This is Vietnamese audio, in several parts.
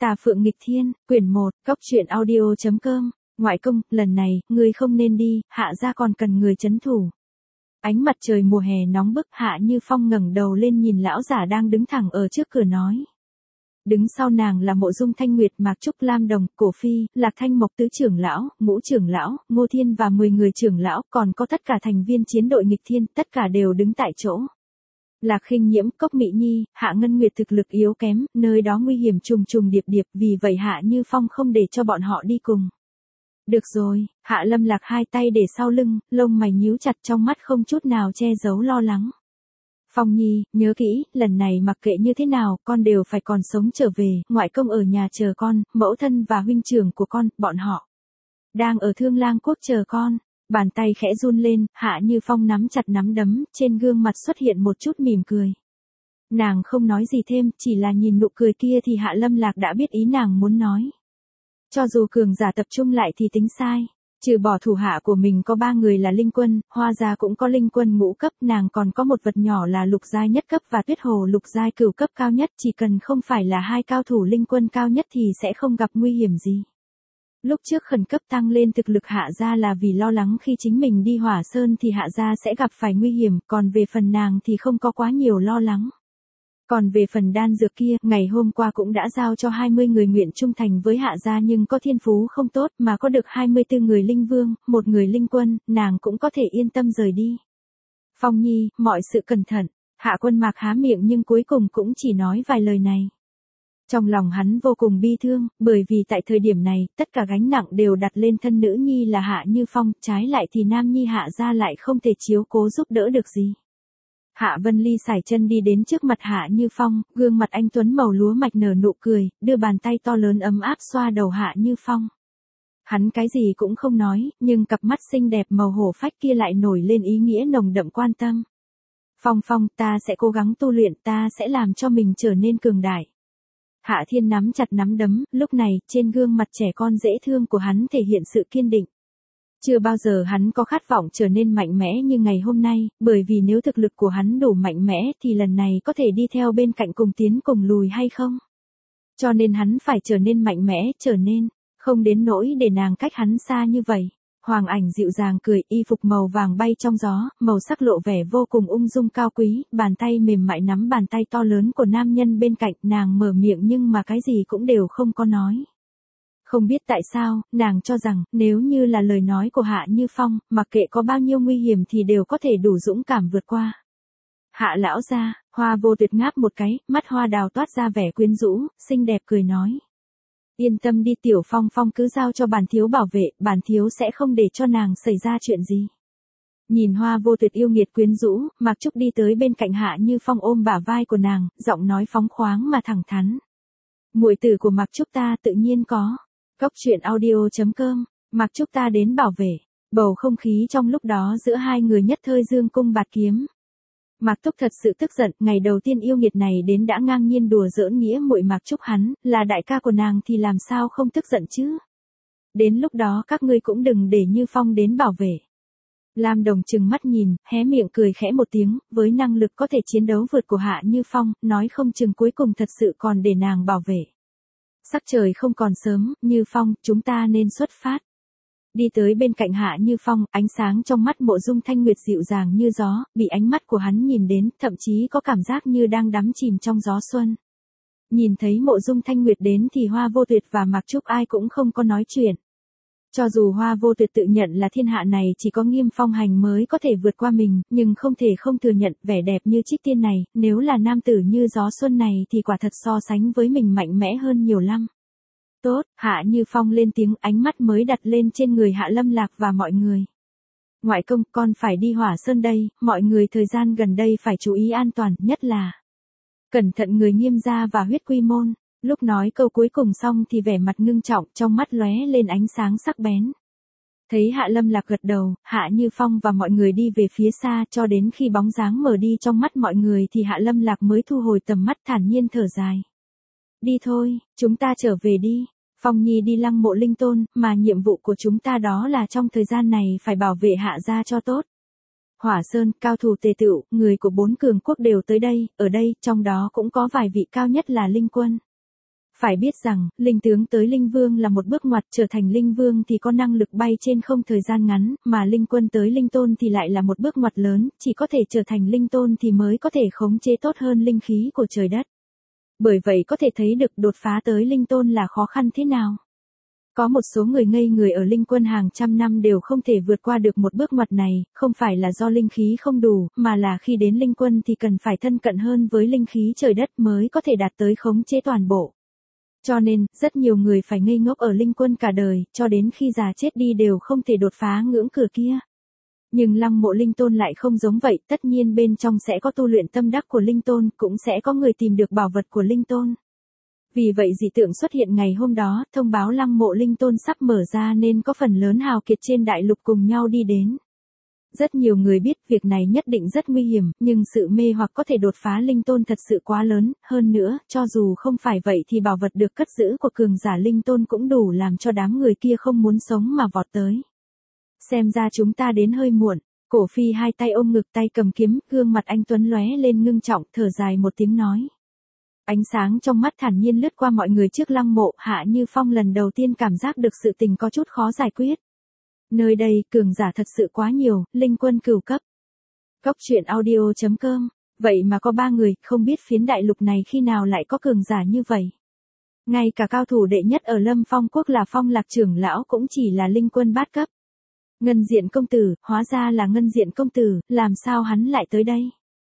Tà Phượng Nghịch Thiên, quyển 1, Cốc truyện audio.com, ngoại công, lần này, ngươi không nên đi, Hạ gia còn cần người trấn thủ. Ánh mặt trời mùa hè nóng bức, Hạ Như Phong ngẩng đầu lên nhìn lão giả đang đứng thẳng ở trước cửa nói. Đứng sau nàng là Mộ Dung Thanh Nguyệt, Mạc Trúc, Lam Đồng, Cổ Phi, Lạc Thanh Mộc tứ trưởng lão, Ngũ trưởng lão, Ngô Thiên và 10 người trưởng lão, còn có tất cả thành viên chiến đội nghịch thiên, tất cả đều đứng tại chỗ. Lạc Khinh Nhiễm, Cốc Mị Nhi, Hạ Ngân Nguyệt thực lực yếu kém, nơi đó nguy hiểm trùng trùng điệp điệp, vì vậy Hạ Như Phong không để cho bọn họ đi cùng. Được rồi, Hạ Lâm Lạc hai tay để sau lưng, lông mày nhíu chặt, trong mắt không chút nào che giấu lo lắng. Phong Nhi, nhớ kỹ, lần này mặc kệ như thế nào, con đều phải còn sống trở về, ngoại công ở nhà chờ con, mẫu thân và huynh trưởng của con, bọn họ đang ở Thương Lang Quốc chờ con. Bàn tay khẽ run lên, Hạ Như Phong nắm chặt nắm đấm, trên gương mặt xuất hiện một chút mỉm cười. Nàng không nói gì thêm, chỉ là nhìn nụ cười kia thì Hạ Lâm Lạc đã biết ý nàng muốn nói. Cho dù cường giả tập trung lại thì tính sai. Trừ bỏ thủ hạ của mình có 3 người là linh quân, Hoa gia cũng có linh quân ngũ cấp, nàng còn có một vật nhỏ là lục giai nhất cấp và Tuyết Hồ lục giai cửu cấp cao nhất, chỉ cần không phải là hai cao thủ linh quân cao nhất thì sẽ không gặp nguy hiểm gì. Lúc trước khẩn cấp tăng lên thực lực Hạ gia là vì lo lắng khi chính mình đi Hỏa Sơn thì Hạ gia sẽ gặp phải nguy hiểm, còn về phần nàng thì không có quá nhiều lo lắng. Còn về phần đan dược kia, ngày hôm qua cũng đã giao cho 20 người nguyện trung thành với Hạ gia nhưng có thiên phú không tốt mà có được 24 người linh vương, một người linh quân, nàng cũng có thể yên tâm rời đi. Phong Nhi, mọi sự cẩn thận. Hạ Quân Mạc há miệng nhưng cuối cùng cũng chỉ nói vài lời này. Trong lòng hắn vô cùng bi thương, bởi vì tại thời điểm này, tất cả gánh nặng đều đặt lên thân nữ nhi là Hạ Như Phong, trái lại thì nam nhi Hạ gia lại không thể chiếu cố giúp đỡ được gì. Hạ Vân Ly sải chân đi đến trước mặt Hạ Như Phong, gương mặt anh tuấn màu lúa mạch nở nụ cười, đưa bàn tay to lớn ấm áp xoa đầu Hạ Như Phong. Hắn cái gì cũng không nói, nhưng cặp mắt xinh đẹp màu hổ phách kia lại nổi lên ý nghĩa nồng đậm quan tâm. Phong Phong, ta sẽ cố gắng tu luyện, ta sẽ làm cho mình trở nên cường đại. Hạ Thiên nắm chặt nắm đấm, lúc này, trên gương mặt trẻ con dễ thương của hắn thể hiện sự kiên định. Chưa bao giờ hắn có khát vọng trở nên mạnh mẽ như ngày hôm nay, bởi vì nếu thực lực của hắn đủ mạnh mẽ thì lần này có thể đi theo bên cạnh cùng tiến cùng lùi hay không? Cho nên hắn phải trở nên mạnh mẽ, trở nên, không đến nỗi để nàng cách hắn xa như vậy. Hoàng Ảnh dịu dàng cười, y phục màu vàng bay trong gió, màu sắc lộ vẻ vô cùng ung dung cao quý, bàn tay mềm mại nắm bàn tay to lớn của nam nhân bên cạnh, nàng mở miệng nhưng mà cái gì cũng đều không có nói. Không biết tại sao, nàng cho rằng, nếu như là lời nói của Hạ Như Phong, mặc kệ có bao nhiêu nguy hiểm thì đều có thể đủ dũng cảm vượt qua. Hạ lão gia, Hoa Vô Tuyệt ngáp một cái, mắt hoa đào toát ra vẻ quyến rũ, xinh đẹp cười nói. Yên tâm đi Tiểu Phong Phong, cứ giao cho bản thiếu bảo vệ, bản thiếu sẽ không để cho nàng xảy ra chuyện gì. Nhìn Hoa Vô Tuyệt yêu nghiệt quyến rũ, Mạc Trúc đi tới bên cạnh Hạ Như Phong ôm bả vai của nàng, giọng nói phóng khoáng mà thẳng thắn. Muội tử của Mạc Trúc ta tự nhiên có. Cốc truyện audio.com, Mạc Trúc ta đến bảo vệ. Bầu không khí trong lúc đó giữa hai người nhất thời dương cung bạt kiếm. Mạc Túc thật sự tức giận, ngày đầu tiên yêu nghiệt này đến đã ngang nhiên đùa giỡn nghĩa muội Mạc Trúc hắn, là đại ca của nàng thì làm sao không tức giận chứ. Đến lúc đó các ngươi cũng đừng để Như Phong đến bảo vệ. Lam Đồng trừng mắt nhìn, hé miệng cười khẽ một tiếng, với năng lực có thể chiến đấu vượt của Hạ Như Phong, nói không chừng cuối cùng thật sự còn để nàng bảo vệ. Sắc trời không còn sớm, Như Phong, chúng ta nên xuất phát. Đi tới bên cạnh Hạ Như Phong, ánh sáng trong mắt Mộ Dung Thanh Nguyệt dịu dàng như gió, bị ánh mắt của hắn nhìn đến, thậm chí có cảm giác như đang đắm chìm trong gió xuân. Nhìn thấy Mộ Dung Thanh Nguyệt đến thì Hoa Vô Tuyệt và Mạc Trúc ai cũng không có nói chuyện. Cho dù Hoa Vô Tuyệt tự nhận là thiên hạ này chỉ có Nghiêm Phong Hành mới có thể vượt qua mình, nhưng không thể không thừa nhận vẻ đẹp như Trích Tiên này, nếu là nam tử như gió xuân này thì quả thật so sánh với mình mạnh mẽ hơn nhiều lắm. Tốt, Hạ Như Phong lên tiếng, ánh mắt mới đặt lên trên người Hạ Lâm Lạc và mọi người. Ngoại công, con phải đi Hỏa Sơn đây, mọi người thời gian gần đây phải chú ý an toàn, nhất là cẩn thận người Nghiêm gia và Huyết Quy môn. Lúc nói câu cuối cùng xong thì vẻ mặt ngưng trọng, trong mắt lóe lên ánh sáng sắc bén. Thấy Hạ Lâm Lạc gật đầu, Hạ Như Phong và mọi người đi về phía xa cho đến khi bóng dáng mở đi trong mắt mọi người thì Hạ Lâm Lạc mới thu hồi tầm mắt thản nhiên thở dài. Đi thôi, chúng ta trở về đi. Phong Nhi đi Lăng Mộ Linh Tôn, mà nhiệm vụ của chúng ta đó là trong thời gian này phải bảo vệ Hạ gia cho tốt. Hỏa Sơn, cao thủ tề tựu, người của 4 cường quốc đều tới đây, ở đây, trong đó cũng có vài vị cao nhất là linh quân. Phải biết rằng, linh tướng tới linh vương là một bước ngoặt, trở thành linh vương thì có năng lực bay trên không thời gian ngắn, mà linh quân tới linh tôn thì lại là một bước ngoặt lớn, chỉ có thể trở thành linh tôn thì mới có thể khống chế tốt hơn linh khí của trời đất. Bởi vậy có thể thấy được đột phá tới linh tôn là khó khăn thế nào. Có một số người ngây người ở linh quân hàng trăm năm đều không thể vượt qua được một bước ngoặt này, không phải là do linh khí không đủ, mà là khi đến linh quân thì cần phải thân cận hơn với linh khí trời đất mới có thể đạt tới khống chế toàn bộ. Cho nên, rất nhiều người phải ngây ngốc ở linh quân cả đời, cho đến khi già chết đi đều không thể đột phá ngưỡng cửa kia. Nhưng Lăng Mộ Linh Tôn lại không giống vậy, tất nhiên bên trong sẽ có tu luyện tâm đắc của Linh Tôn, cũng sẽ có người tìm được bảo vật của Linh Tôn. Vì vậy dị tượng xuất hiện ngày hôm đó, thông báo Lăng Mộ Linh Tôn sắp mở ra nên có phần lớn hào kiệt trên đại lục cùng nhau đi đến. Rất nhiều người biết việc này nhất định rất nguy hiểm, nhưng sự mê hoặc có thể đột phá Linh Tôn thật sự quá lớn, hơn nữa, cho dù không phải vậy thì bảo vật được cất giữ của cường giả Linh Tôn cũng đủ làm cho đám người kia không muốn sống mà vọt tới. Xem ra chúng ta đến hơi muộn. Cổ Phi hai tay ôm ngực, tay cầm kiếm, gương mặt anh tuấn lóe lên ngưng trọng, thở dài một tiếng nói. Ánh sáng trong mắt thản nhiên lướt qua mọi người trước Lăng Mộ, Hạ Như Phong lần đầu tiên cảm giác được sự tình có chút khó giải quyết. Nơi đây, cường giả thật sự quá nhiều, linh quân cửu cấp. Cốc truyện audio.com, vậy mà có 3 người, không biết phiến đại lục này khi nào lại có cường giả như vậy. Ngay cả cao thủ đệ nhất ở Lâm Phong Quốc là Phong Lạc trưởng lão cũng chỉ là linh quân bát cấp. Ngân Diện công tử, hóa ra là Ngân Diện công tử, làm sao hắn lại tới đây?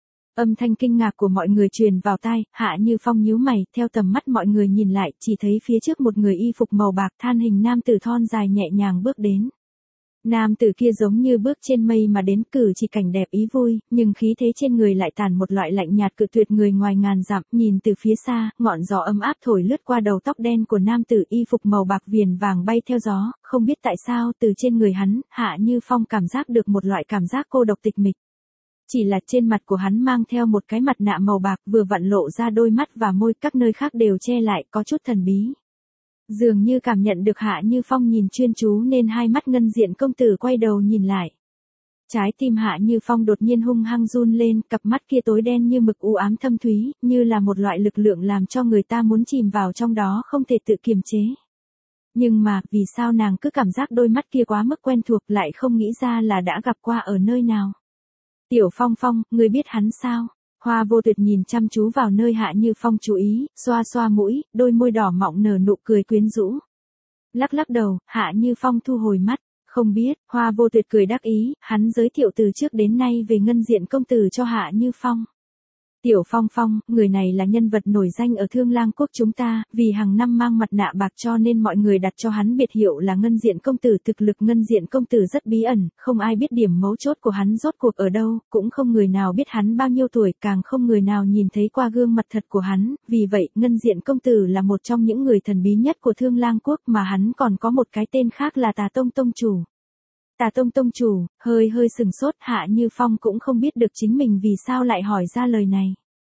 Âm thanh kinh ngạc của mọi người truyền vào tai, Hạ Như Phong nhíu mày, theo tầm mắt mọi người nhìn lại, chỉ thấy phía trước một người y phục màu bạc than hình nam tử thon dài nhẹ nhàng bước đến. Nam tử kia giống như bước trên mây mà đến, cử chỉ cảnh đẹp ý vui, nhưng khí thế trên người lại tản một loại lạnh nhạt cự tuyệt người ngoài ngàn dặm, nhìn từ phía xa, ngọn gió ấm áp thổi lướt qua đầu tóc đen của nam tử y phục màu bạc viền vàng bay theo gió, không biết tại sao từ trên người hắn, Hạ Như Phong cảm giác được một loại cảm giác cô độc tịch mịch. Chỉ là trên mặt của hắn mang theo một cái mặt nạ màu bạc vừa vặn lộ ra đôi mắt và môi, các nơi khác đều che lại, có chút thần bí. Dường như cảm nhận được Hạ Như Phong nhìn chuyên chú nên hai mắt Ngân Diện công tử quay đầu nhìn lại. Trái tim Hạ Như Phong đột nhiên hung hăng run lên, cặp mắt kia tối đen như mực u ám thâm thúy, như là một loại lực lượng làm cho người ta muốn chìm vào trong đó không thể tự kiềm chế. Nhưng mà, vì sao nàng cứ cảm giác đôi mắt kia quá mức quen thuộc, lại không nghĩ ra là đã gặp qua ở nơi nào. Tiểu Phong Phong, ngươi biết hắn sao? Hoa Vô Tuyệt nhìn chăm chú vào nơi Hạ Như Phong chú ý, xoa xoa mũi, đôi môi đỏ mọng nở nụ cười quyến rũ. Lắc lắc đầu, Hạ Như Phong thu hồi mắt, không biết. Hoa Vô Tuyệt cười đắc ý, hắn giới thiệu từ trước đến nay về Ngân Diện công tử cho Hạ Như Phong. Tiểu Phong Phong, người này là nhân vật nổi danh ở Thương Lang Quốc chúng ta, vì hàng năm mang mặt nạ bạc cho nên mọi người đặt cho hắn biệt hiệu là Ngân Diện công tử. Thực lực Ngân Diện công tử rất bí ẩn, không ai biết điểm mấu chốt của hắn rốt cuộc ở đâu, cũng không người nào biết hắn bao nhiêu tuổi, càng không người nào nhìn thấy qua gương mặt thật của hắn, vì vậy, Ngân Diện công tử là một trong những người thần bí nhất của Thương Lang Quốc, mà hắn còn có một cái tên khác là Tà Tông Tông chủ. Tà Tông Tông chủ, hơi sừng sốt, Hạ Như Phong cũng không biết được chính mình vì sao lại hỏi ra lời này.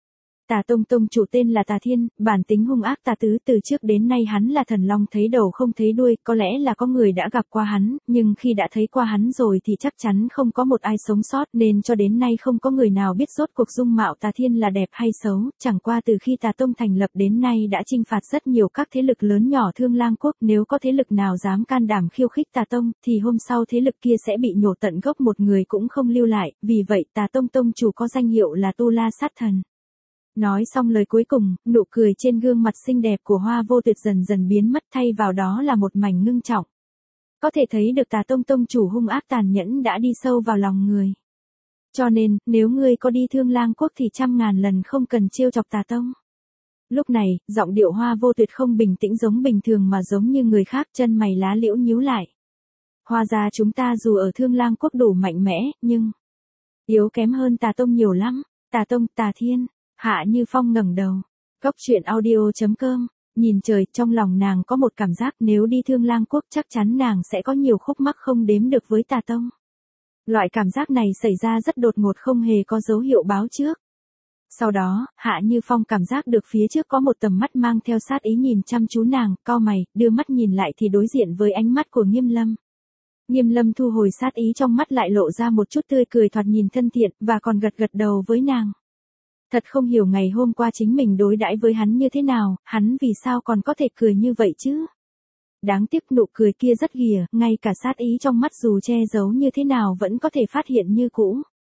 Tà Tông Tông chủ tên là Tà Thiên, bản tính hung ác tà tứ, từ trước đến nay hắn là thần long thấy đầu không thấy đuôi, có lẽ là có người đã gặp qua hắn, nhưng khi đã thấy qua hắn rồi thì chắc chắn không có một ai sống sót, nên cho đến nay không có người nào biết rốt cuộc dung mạo Tà Thiên là đẹp hay xấu, chẳng qua từ khi Tà Tông thành lập đến nay đã chinh phạt rất nhiều các thế lực lớn nhỏ Thương Lang Quốc, nếu có thế lực nào dám can đảm khiêu khích Tà Tông, thì hôm sau thế lực kia sẽ bị nhổ tận gốc, một người cũng không lưu lại, vì vậy Tà Tông Tông chủ có danh hiệu là Tu La Sát Thần. Nói xong lời cuối cùng, nụ cười trên gương mặt xinh đẹp của Hoa Vô Tuyệt dần dần biến mất, thay vào đó là một mảnh ngưng trọng. Có thể thấy được Tà Tông Tông chủ hung ác tàn nhẫn đã đi sâu vào lòng người. Cho nên, nếu ngươi có đi Thương Lang Quốc thì 100.000 lần không cần trêu chọc Tà Tông. Lúc này, giọng điệu Hoa Vô Tuyệt không bình tĩnh giống bình thường mà giống như người khác, chân mày lá liễu nhíu lại. Hóa ra chúng ta dù ở Thương Lang Quốc đủ mạnh mẽ, nhưng yếu kém hơn Tà Tông nhiều lắm. Tà Tông, Tà Thiên. Hạ Như Phong ngẩng đầu. Cốc truyện audio.com, nhìn trời, trong lòng nàng có một cảm giác nếu đi Thương Lang Quốc chắc chắn nàng sẽ có nhiều khúc mắc không đếm được với Tà Tông. Loại cảm giác này xảy ra rất đột ngột, không hề có dấu hiệu báo trước. Sau đó, Hạ Như Phong cảm giác được phía trước có một tầm mắt mang theo sát ý nhìn chăm chú nàng, cau mày, đưa mắt nhìn lại thì đối diện với ánh mắt của Nghiêm Lâm. Nghiêm Lâm thu hồi sát ý trong mắt lại lộ ra một chút tươi cười thoạt nhìn thân thiện, và còn gật gật đầu với nàng. Thật không hiểu ngày hôm qua chính mình đối đãi với hắn như thế nào, hắn vì sao còn có thể cười như vậy chứ? Đáng tiếc nụ cười kia rất ghìa, ngay cả sát ý trong mắt dù che giấu như thế nào vẫn có thể phát hiện như cũ.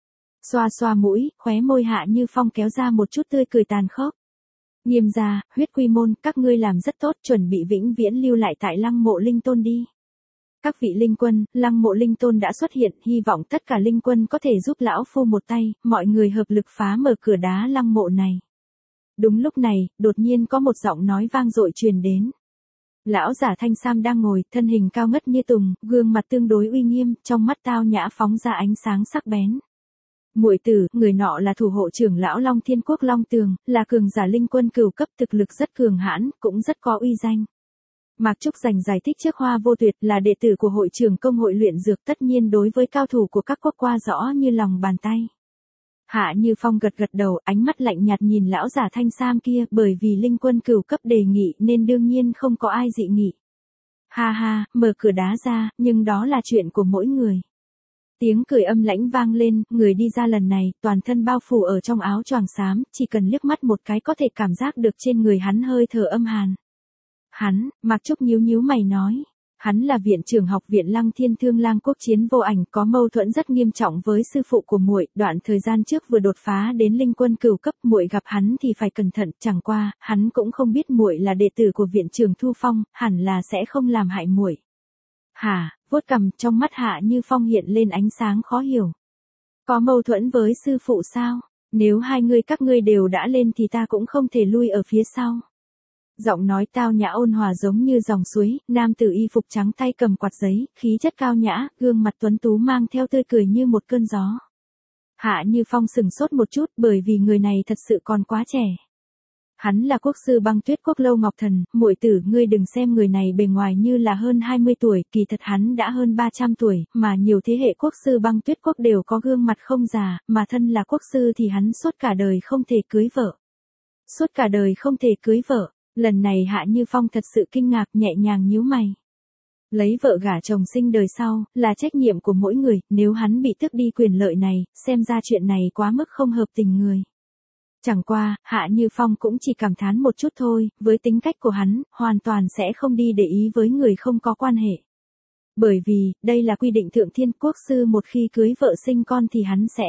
Xoa xoa mũi, khóe môi Hạ Như Phong kéo ra một chút tươi cười tàn khốc. Nghiêm gia, Huyết Quy môn, các ngươi làm rất tốt, chuẩn bị vĩnh viễn lưu lại tại Lăng Mộ Linh Tôn đi. Các vị linh quân, Lăng Mộ Linh Tôn đã xuất hiện, hy vọng tất cả linh quân có thể giúp lão phu một tay, mọi người hợp lực phá mở cửa đá lăng mộ này. Đúng lúc này, đột nhiên có một giọng nói vang dội truyền đến. Lão giả thanh sam đang ngồi, thân hình cao ngất như tùng, gương mặt tương đối uy nghiêm, trong mắt tao nhã phóng ra ánh sáng sắc bén. Muội tử, người nọ là thủ hộ trưởng lão Long Thiên Quốc Long Tường, là cường giả linh quân cửu cấp, thực lực rất cường hãn, cũng rất có uy danh. Mạc Trúc dành giải thích trước Hoa Vô Tuyệt, là đệ tử của hội trưởng công hội luyện dược, tất nhiên đối với cao thủ của các quốc qua rõ như lòng bàn tay. Hạ Như Phong gật gật đầu, ánh mắt lạnh nhạt nhìn lão giả thanh sam kia, bởi vì linh quân cửu cấp đề nghị nên đương nhiên không có ai dị nghị. Ha ha, mở cửa đá ra, nhưng đó là chuyện của mỗi người. Tiếng cười âm lãnh vang lên, người đi ra lần này, toàn thân bao phủ ở trong áo choàng xám, chỉ cần liếc mắt một cái có thể cảm giác được trên người hắn hơi thở âm hàn. Hắn, Mạc Trúc nhíu nhíu mày nói. Hắn là viện trưởng học viện Lăng Thiên Thương Lang Quốc Chiến Vô Ảnh, có mâu thuẫn rất nghiêm trọng với sư phụ của muội, đoạn thời gian trước vừa đột phá đến linh quân cửu cấp, muội gặp hắn thì phải cẩn thận, chẳng qua, hắn cũng không biết muội là đệ tử của viện trưởng Thu Phong, hẳn là sẽ không làm hại muội. Hả? Vuốt cằm, trong mắt Hạ Như Phong hiện lên ánh sáng khó hiểu. Có mâu thuẫn với sư phụ sao? Nếu hai người các ngươi đều đã lên thì ta cũng không thể lui ở phía sau. Giọng nói tao nhã ôn hòa giống như dòng suối, nam tử y phục trắng tay cầm quạt giấy, khí chất cao nhã, gương mặt tuấn tú mang theo tươi cười như một cơn gió. Hạ Như Phong sừng sốt một chút, bởi vì người này thật sự còn quá trẻ. Hắn là quốc sư Băng Tuyết Quốc Lâu Ngọc Thần, muội tử, ngươi đừng xem người này bề ngoài như là hơn 20 tuổi, kỳ thật hắn đã hơn 300 tuổi, mà nhiều thế hệ quốc sư Băng Tuyết Quốc đều có gương mặt không già, mà thân là quốc sư thì hắn suốt cả đời không thể cưới vợ. Suốt cả đời không thể cưới vợ. Lần này Hạ Như Phong thật sự kinh ngạc, nhẹ nhàng nhíu mày. Lấy vợ gả chồng sinh đời sau, là trách nhiệm của mỗi người, nếu hắn bị tước đi quyền lợi này, xem ra chuyện này quá mức không hợp tình người. Chẳng qua, Hạ Như Phong cũng chỉ cảm thán một chút thôi, với tính cách của hắn, hoàn toàn sẽ không đi để ý với người không có quan hệ. Bởi vì, đây là quy định thượng thiên, quốc sư một khi cưới vợ sinh con thì hắn sẽ.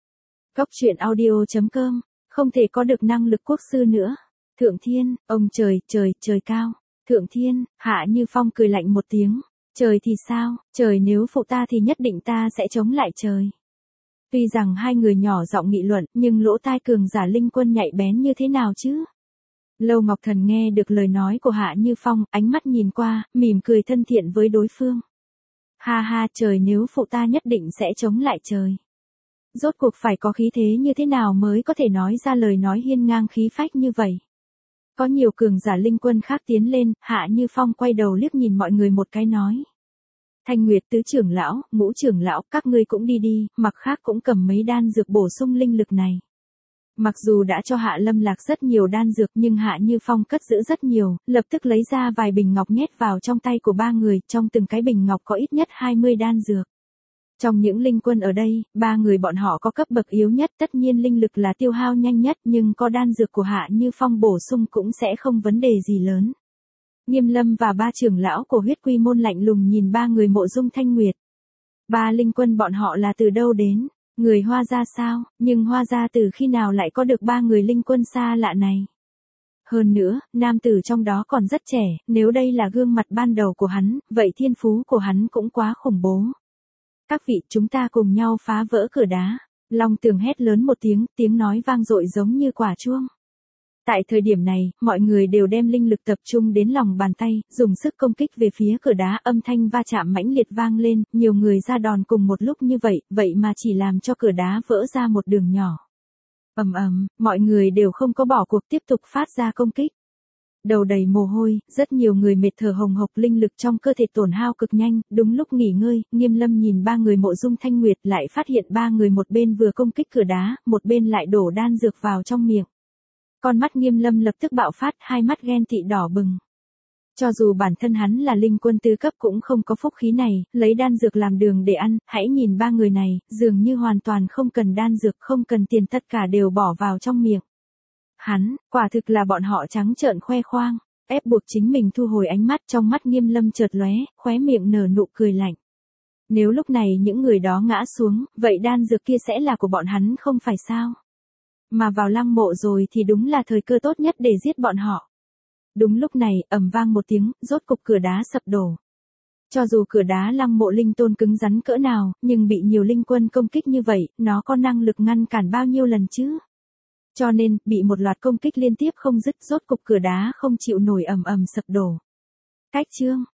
Góc truyện audio.com, không thể có được năng lực quốc sư nữa. Thượng thiên, ông trời, trời cao. Thượng thiên, Hạ Như Phong cười lạnh một tiếng. Trời thì sao, trời nếu phụ ta thì nhất định ta sẽ chống lại trời. Tuy rằng hai người nhỏ giọng nghị luận, nhưng lỗ tai cường giả linh quân nhạy bén như thế nào chứ? Lâu Ngọc Thần nghe được lời nói của Hạ Như Phong, ánh mắt nhìn qua, mỉm cười thân thiện với đối phương. Ha ha, trời nếu phụ ta nhất định sẽ chống lại trời. Rốt cuộc phải có khí thế như thế nào mới có thể nói ra lời nói hiên ngang khí phách như vậy? Có nhiều cường giả linh quân khác tiến lên, Hạ Như Phong quay đầu liếc nhìn mọi người một cái nói. Thanh Nguyệt tứ trưởng lão, ngũ trưởng lão, các ngươi cũng đi đi, mặc khác cũng cầm mấy đan dược bổ sung linh lực này. Mặc dù đã cho Hạ Lâm Lạc rất nhiều đan dược nhưng Hạ Như Phong cất giữ rất nhiều, lập tức lấy ra vài bình ngọc nhét vào trong tay của ba người, trong từng cái bình ngọc có ít nhất 20 đan dược. Trong những linh quân ở đây, ba người bọn họ có cấp bậc yếu nhất, tất nhiên linh lực là tiêu hao nhanh nhất, nhưng có đan dược của Hạ Như Phong bổ sung cũng sẽ không vấn đề gì lớn. Nghiêm Lâm và ba trưởng lão của Huyết Quy môn lạnh lùng nhìn ba người Mộ Dung Thanh Nguyệt. Ba linh quân bọn họ là từ đâu đến? Người Hoa gia sao? Nhưng Hoa gia từ khi nào lại có được ba người linh quân xa lạ này? Hơn nữa, nam tử trong đó còn rất trẻ, nếu đây là gương mặt ban đầu của hắn, vậy thiên phú của hắn cũng quá khủng bố. Các vị, chúng ta cùng nhau phá vỡ cửa đá. Long Tường hét lớn một tiếng, tiếng nói vang dội giống như quả chuông. Tại thời điểm này, mọi người đều đem linh lực tập trung đến lòng bàn tay, dùng sức công kích về phía cửa đá, âm thanh va chạm mãnh liệt vang lên, nhiều người ra đòn cùng một lúc như vậy, vậy mà chỉ làm cho cửa đá vỡ ra một đường nhỏ. Ầm ầm, mọi người đều không có bỏ cuộc tiếp tục phát ra công kích. Đầu đầy mồ hôi, rất nhiều người mệt thở hồng hộc, linh lực trong cơ thể tổn hao cực nhanh, đúng lúc nghỉ ngơi, Nghiêm Lâm nhìn ba người Mộ Dung Thanh Nguyệt lại phát hiện ba người một bên vừa công kích cửa đá, một bên lại đổ đan dược vào trong miệng. Con mắt Nghiêm Lâm lập tức bạo phát, hai mắt ghen tị đỏ bừng. Cho dù bản thân hắn là linh quân tứ cấp cũng không có phúc khí này, lấy đan dược làm đường để ăn, hãy nhìn ba người này, dường như hoàn toàn không cần đan dược, không cần tiền, tất cả đều bỏ vào trong miệng. Hắn, quả thực là bọn họ trắng trợn khoe khoang, ép buộc chính mình thu hồi ánh mắt, trong mắt Nghiêm Lâm chợt lóe, khóe miệng nở nụ cười lạnh. Nếu lúc này những người đó ngã xuống, vậy đan dược kia sẽ là của bọn hắn không phải sao? Mà vào lăng mộ rồi thì đúng là thời cơ tốt nhất để giết bọn họ. Đúng lúc này, ầm vang một tiếng, rốt cục cửa đá sập đổ. Cho dù cửa đá lăng mộ linh tôn cứng rắn cỡ nào, nhưng bị nhiều linh quân công kích như vậy, nó có năng lực ngăn cản bao nhiêu lần chứ? Cho nên, bị một loạt công kích liên tiếp không dứt, rốt cục cửa đá không chịu nổi ầm ầm sập đổ. Cách chương